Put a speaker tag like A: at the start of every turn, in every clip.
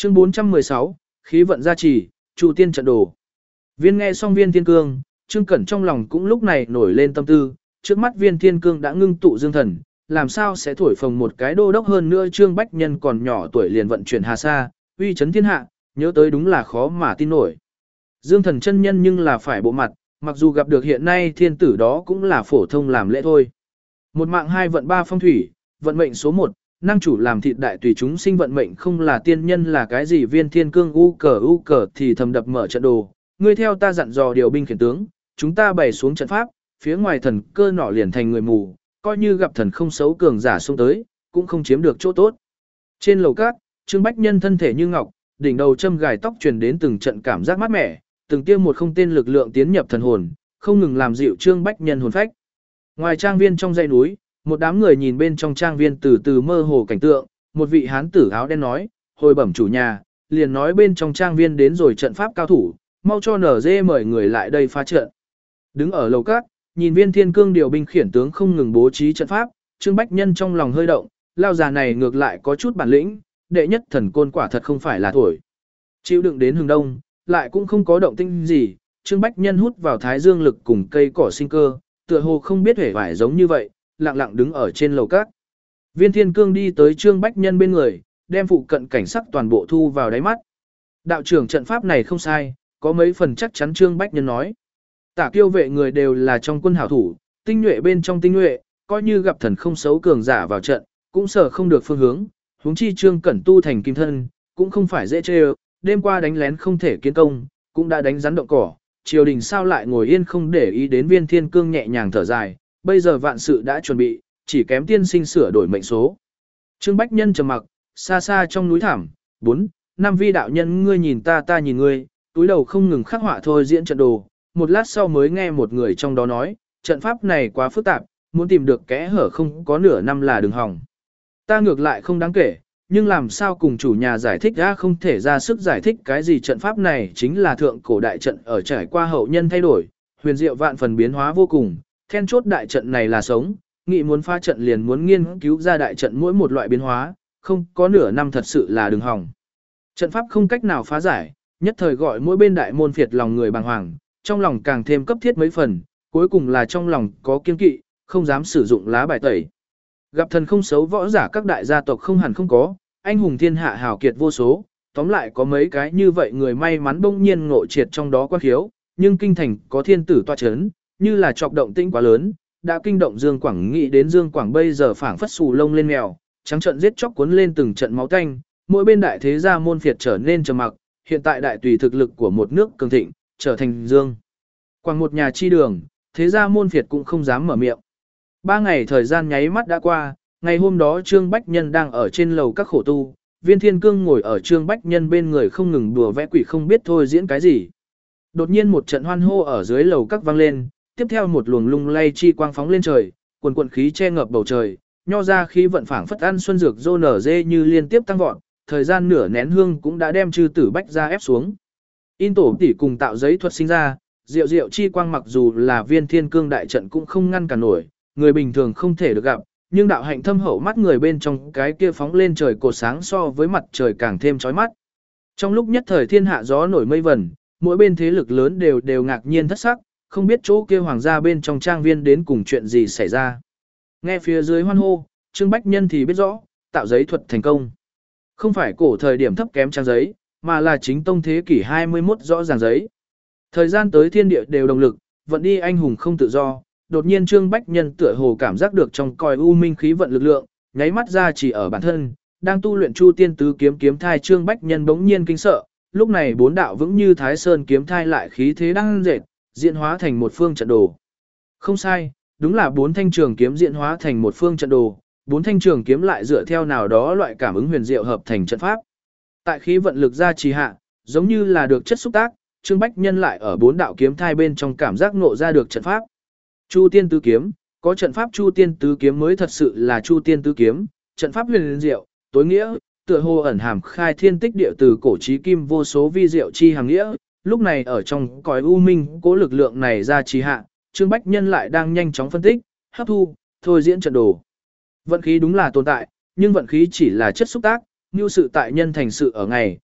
A: Chương 416, khí vận gia trì, Chu tiên trận đồ. Viên nghe xong Viên Thiên Cương, Trương Cẩn trong lòng cũng lúc này nổi lên tâm tư, trước mắt Viên Thiên Cương đã ngưng tụ dương thần, làm sao sẽ thổi phồng một cái đô đốc hơn nữa Trương Bách Nhân còn nhỏ tuổi liền vận chuyển hà sa, uy chấn thiên hạ, nhớ tới đúng là khó mà tin nổi. Dương thần chân nhân nhưng là phải bộ mặt, mặc dù gặp được hiện nay thiên tử đó cũng là phổ thông làm lễ thôi. Một mạng hai vận ba phong thủy, vận mệnh số 1, năng chủ làm thịt đại tùy chúng sinh vận mệnh không là tiên nhân là cái gì. Viên Thiên Cương u cờ thì thầm đập mở trận đồ, ngươi theo ta dặn dò điều binh khiển tướng, chúng ta bày xuống trận pháp, phía ngoài thần cơ nọ liền thành người mù, coi như gặp thần không xấu cường giả xông tới, cũng không chiếm được chỗ tốt. Trên lầu cát, Trương Bách Nhân thân thể như ngọc, đỉnh đầu châm gài tóc truyền đến từng trận cảm giác mát mẻ, từng tiêm một không tên lực lượng tiến nhập thần hồn, không ngừng làm dịu Trương Bách Nhân hồn phách. Ngoài trang viên trong dãy núi, một đám người nhìn bên trong trang viên từ từ mơ hồ cảnh tượng, một vị hán tử áo đen nói, hồi bẩm chủ nhà, liền nói bên trong trang viên đến rồi trận pháp cao thủ, mau cho NG mời người lại đây phá trận. Đứng ở lầu cát, nhìn Viên Thiên Cương điều binh khiển tướng không ngừng bố trí trận pháp, Trương Bách Nhân trong lòng hơi động, lao già này ngược lại có chút bản lĩnh, đệ nhất thần côn quả thật không phải là thổi. Chịu đựng đến hướng đông, lại cũng không có động tĩnh gì, Trương Bách Nhân hút vào thái dương lực cùng cây cỏ sinh cơ, tựa hồ không biết hề vải giống như vậy, lặng lặng đứng ở trên lầu cát. Viên Thiên Cương đi tới Trương Bách Nhân bên người, đem phụ cận cảnh sắc toàn bộ thu vào đáy mắt. Đạo trưởng trận pháp này không sai, có mấy phần chắc chắn. Trương Bách Nhân nói. Tả Kiêu vệ người đều là trong quân hảo thủ, tinh nhuệ bên trong tinh nhuệ, coi như gặp thần không xấu cường giả vào trận, cũng sợ không được phương hướng. Huống chi Trương Cẩn tu thành kim thân, cũng không phải dễ chơi, đêm qua đánh lén không thể kiến công, cũng đã đánh rắn động cỏ, triều đình sao lại ngồi yên không để ý đến. Viên Thiên Cương nhẹ nhàng thở dài, bây giờ vạn sự đã chuẩn bị, chỉ kém tiên sinh sửa đổi mệnh số. Trương Bách Nhân trầm mặc, xa xa trong núi thảm, 4, 5 vi đạo nhân ngươi nhìn ta ta nhìn ngươi, túi đầu không ngừng khắc họa thôi diễn trận đồ. Một lát sau mới nghe một người trong đó nói, trận pháp này quá phức tạp, muốn tìm được kẽ hở không có nửa năm là đừng hỏng. Ta ngược lại không đáng kể, nhưng làm sao cùng chủ nhà giải thích ra không thể ra sức giải thích cái gì. Trận pháp này chính là thượng cổ đại trận ở trải qua hậu nhân thay đổi, huyền diệu vạn phần biến hóa vô cùng, then chốt đại trận này là sống, nghị muốn phá trận liền muốn nghiên cứu ra đại trận mỗi một loại biến hóa, không có nửa năm thật sự là đừng hỏng. Trận pháp không cách nào phá giải, nhất thời gọi mỗi bên đại môn phiệt lòng người bàng hoàng, trong lòng càng thêm cấp thiết mấy phần, cuối cùng là trong lòng có kiên kỵ, không dám sử dụng lá bài tẩy. Gặp thần không xấu võ giả các đại gia tộc không hẳn không có, anh hùng thiên hạ hào kiệt vô số, tóm lại có mấy cái như vậy người may mắn bỗng nhiên ngộ triệt trong đó quan khiếu, nhưng kinh thành có thiên tử tọa chấn, như là chọc động tĩnh quá lớn, đã kinh động Dương Quảng. Nghĩ đến Dương Quảng bây giờ phảng phất xù lông lên mèo, trắng trận giết chóc cuốn lên từng trận máu tanh, mỗi bên đại thế gia môn phiệt trở nên trầm mặc, hiện tại đại tùy thực lực của một nước cường thịnh, trở thành Dương Quảng một nhà chi đường, thế gia môn phiệt cũng không dám mở miệng. 3 ngày thời gian nháy mắt đã qua, ngày hôm đó Trương Bách Nhân đang ở trên lầu các khổ tu, Viên Thiên Cương ngồi ở Trương Bách Nhân bên người không ngừng đùa vẽ quỷ không biết thôi diễn cái gì. Đột nhiên một trận hoan hô ở dưới lầu các vang lên, tiếp theo một luồng lung lay chi quang phóng lên trời, quần quần khí che ngập bầu trời, nho ra khí vận phảng phất ăn xuân dược dô nở dê như liên tiếp tăng vọt, thời gian nửa nén hương cũng đã đem chư tử Bách ra ép xuống. In tổ tỷ cùng tạo giấy thuật sinh ra, diệu diệu chi quang mặc dù là Viên Thiên Cương đại trận cũng không ngăn cản nổi, người bình thường không thể được gặp, nhưng đạo hạnh thâm hậu mắt người bên trong cái kia phóng lên trời cột sáng so với mặt trời càng thêm chói mắt. Trong lúc nhất thời thiên hạ gió nổi mây vẩn, mỗi bên thế lực lớn đều ngạc nhiên thất sắc, không biết chỗ kia hoàng gia bên trong trang viên đến cùng chuyện gì xảy ra. Nghe phía dưới hoan hô, Trương Bách Nhân thì biết rõ, tạo giấy thuật thành công. Không phải cổ thời điểm thấp kém trang giấy, mà là chính tông thế kỷ 21 rõ ràng giấy. Thời gian tới thiên địa đều đồng lực, vận đi anh hùng không tự do. Đột nhiên Trương Bách Nhân tựa hồ cảm giác được trong còi u minh khí vận lực lượng, nháy mắt ra chỉ ở bản thân, đang tu luyện Chu Tiên Tứ Kiếm kiếm thai. Trương Bách Nhân bỗng nhiên kinh sợ, lúc này 4 đạo vững như Thái Sơn kiếm thai lại khí thế đang dệt, diễn hóa thành một phương trận đồ. Không sai, đúng là 4 thanh trường kiếm diễn hóa thành một phương trận đồ, 4 thanh trường kiếm lại dựa theo nào đó loại cảm ứng huyền diệu hợp thành trận pháp. Tại khí vận lực ra trì hạ, giống như là được chất xúc tác, Trương Bách Nhân lại ở 4 đạo kiếm thai bên trong cảm giác ngộ ra được trận pháp. Chu Tiên Tứ Kiếm, có trận pháp Chu Tiên Tứ Kiếm mới thật sự là Chu Tiên Tứ Kiếm, trận pháp huyền diệu, tối nghĩa, tựa hồ ẩn hàm khai thiên tích địa từ cổ chí kim vô số vi diệu chi hàng nghĩa. Lúc này ở trong cõi u minh, cố lực lượng này ra trì hạ, Trương Bách Nhân lại đang nhanh chóng phân tích, hấp thu, thôi diễn trận đồ. Vận khí đúng là tồn tại, nhưng vận khí chỉ là chất xúc tác, như sự tại nhân thành sự ở ngày,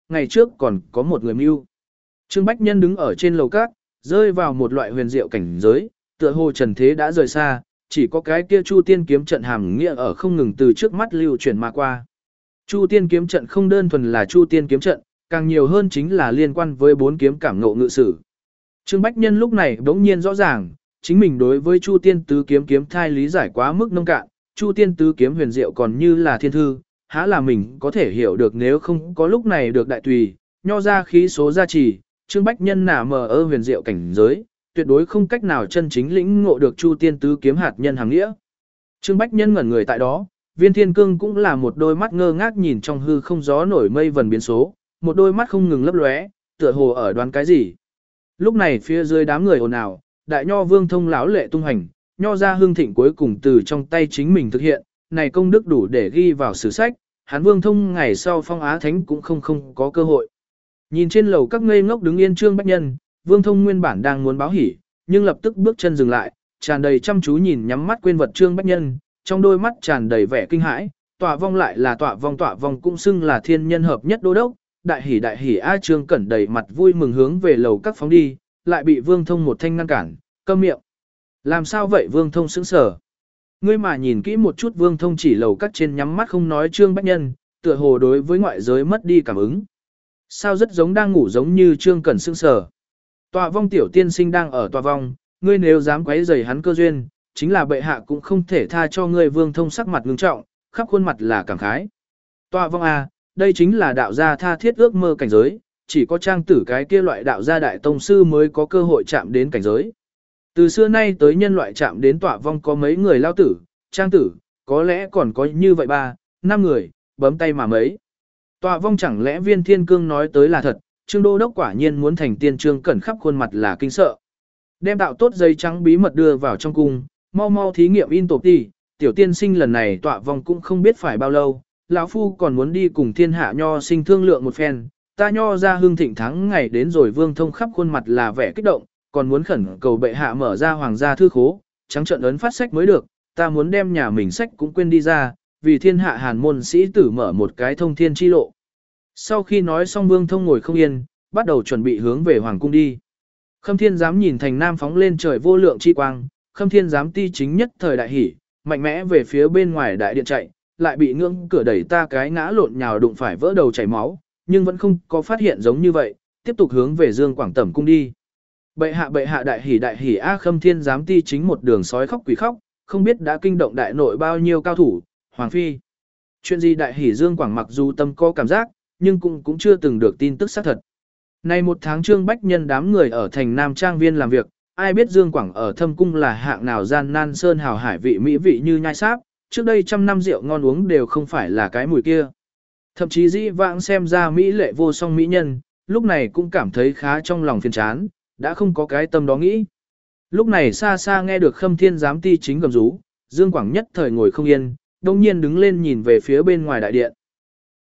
A: ngày trước còn có một người mưu. Trương Bách Nhân đứng ở trên lầu cát, rơi vào một loại huyền diệu cảnh giới, tựa hồ trần thế đã rời xa, chỉ có cái kia Chu Tiên kiếm trận hàm nghĩa ở không ngừng từ trước mắt lưu chuyển mà qua. Chu Tiên kiếm trận không đơn thuần là Chu Tiên kiếm trận, càng nhiều hơn chính là liên quan với 4 kiếm cảm ngộ ngự sử. Trương Bách Nhân lúc này bỗng nhiên rõ ràng, chính mình đối với Chu Tiên tứ kiếm kiếm thai lý giải quá mức nông cạn, Chu Tiên tứ kiếm huyền diệu còn như là thiên thư, há là mình có thể hiểu được nếu không có lúc này được đại tùy, nho ra khí số gia trì, Trương Bách Nhân nả mờ ơ huyền diệu cảnh giới, tuyệt đối không cách nào chân chính lĩnh ngộ được Chu Tiên tứ kiếm hạt nhân hàng nghĩa. Trương Bách Nhân ngẩn người tại đó, Viên Thiên Cương cũng là một đôi mắt ngơ ngác nhìn trong hư không gió nổi mây vần biến số, một đôi mắt không ngừng lấp lóe, tựa hồ ở đoán cái gì. Lúc này phía dưới đám người ồn ào, đại nho Vương Thông lão lệ tung hành, nho ra hương thịnh cuối cùng từ trong tay chính mình thực hiện, này công đức đủ để ghi vào sử sách, hắn Vương Thông ngày sau phong á thánh cũng không có cơ hội. Nhìn trên lầu các ngây ngốc đứng yên Trương Bách Nhân, Vương Thông nguyên bản đang muốn báo hỉ, nhưng lập tức bước chân dừng lại, tràn đầy chăm chú nhìn nhắm mắt quên vật Trương Bách Nhân, trong đôi mắt tràn đầy vẻ kinh hãi, tọa vong lại là tọa vong cũng xưng là thiên nhân hợp nhất đô đốc, đại hỉ a Trương Cẩn đầy mặt vui mừng hướng về lầu các phóng đi, lại bị Vương Thông một thanh ngăn cản, câm miệng. Làm sao vậy Vương Thông sững sờ. Ngươi mà nhìn kỹ một chút Vương Thông chỉ lầu các trên nhắm mắt không nói Trương Bách Nhân, tựa hồ đối với ngoại giới mất đi cảm ứng. Sao rất giống đang ngủ giống như Trương Cẩn sững sờ. Tọa vong tiểu tiên sinh đang ở tọa vong, ngươi nếu dám quấy rầy hắn cơ duyên, chính là bệ hạ cũng không thể tha cho ngươi. Vương Thông sắc mặt ngưng trọng, khắp khuôn mặt là cảm khái. Tọa vong à, đây chính là đạo gia tha thiết ước mơ cảnh giới, chỉ có trang tử cái kia loại đạo gia đại tông sư mới có cơ hội chạm đến cảnh giới. Từ xưa nay tới nhân loại chạm đến tọa vong có mấy người lao tử, trang tử, có lẽ còn có như vậy 3-5 người, bấm tay mà mấy. Tọa vong chẳng lẽ Viên Thiên Cương nói tới là thật, Trương Đô Đốc quả nhiên muốn thành tiên. Trương Cẩn khắp khuôn mặt là kinh sợ. Đem đạo tốt giấy trắng bí mật đưa vào trong cung, mau thí nghiệm in tộp đi, tiểu tiên sinh lần này tọa vong cũng không biết phải bao lâu, lão phu còn muốn đi cùng thiên hạ nho sinh thương lượng một phen, ta nho ra hương thịnh thắng ngày đến rồi. Vương Thông khắp khuôn mặt là vẻ kích động, còn muốn khẩn cầu bệ hạ mở ra hoàng gia thư khố, trắng trợn ấn phát sách mới được, ta muốn đem nhà mình sách cũng quên đi ra, vì thiên hạ hàn môn sĩ tử mở một cái thông thiên chi lộ. Sau khi nói xong Vương Thông ngồi không yên, bắt đầu chuẩn bị hướng về hoàng cung đi. Khâm Thiên Giám nhìn thành nam phóng lên trời vô lượng chi quang, Khâm Thiên Giám ti chính nhất thời đại hỉ, mạnh mẽ về phía bên ngoài đại điện chạy, lại bị ngưỡng cửa đẩy ta cái ngã lộn nhào đụng phải vỡ đầu chảy máu, nhưng vẫn không có phát hiện giống như vậy, tiếp tục hướng về Dương Quảng Tẩm cung đi. Bệ hạ đại hỉ a Khâm Thiên Giám ti chính một đường sói khóc quỷ khóc, không biết đã kinh động đại nội bao nhiêu cao thủ, hoàng phi. Chuyện gì đại hỉ Dương Quảng mặc dù tâm có cảm giác, nhưng cũng chưa từng được tin tức xác thật. Nay một tháng Trương Bách Nhân đám người ở thành Nam Trang Viên làm việc, ai biết Dương Quảng ở thâm cung là hạng nào gian nan sơn hào hải vị mỹ vị như nhai sáp, trước đây 100 năm rượu ngon uống đều không phải là cái mùi kia. Thậm chí dĩ vãng xem ra mỹ lệ vô song mỹ nhân, lúc này cũng cảm thấy khá trong lòng phiền chán, đã không có cái tâm đó nghĩ. Lúc này xa xa nghe được Khâm Thiên Giám ti chính gầm rú, Dương Quảng nhất thời ngồi không yên, đông nhiên đứng lên nhìn về phía bên ngoài đại điện.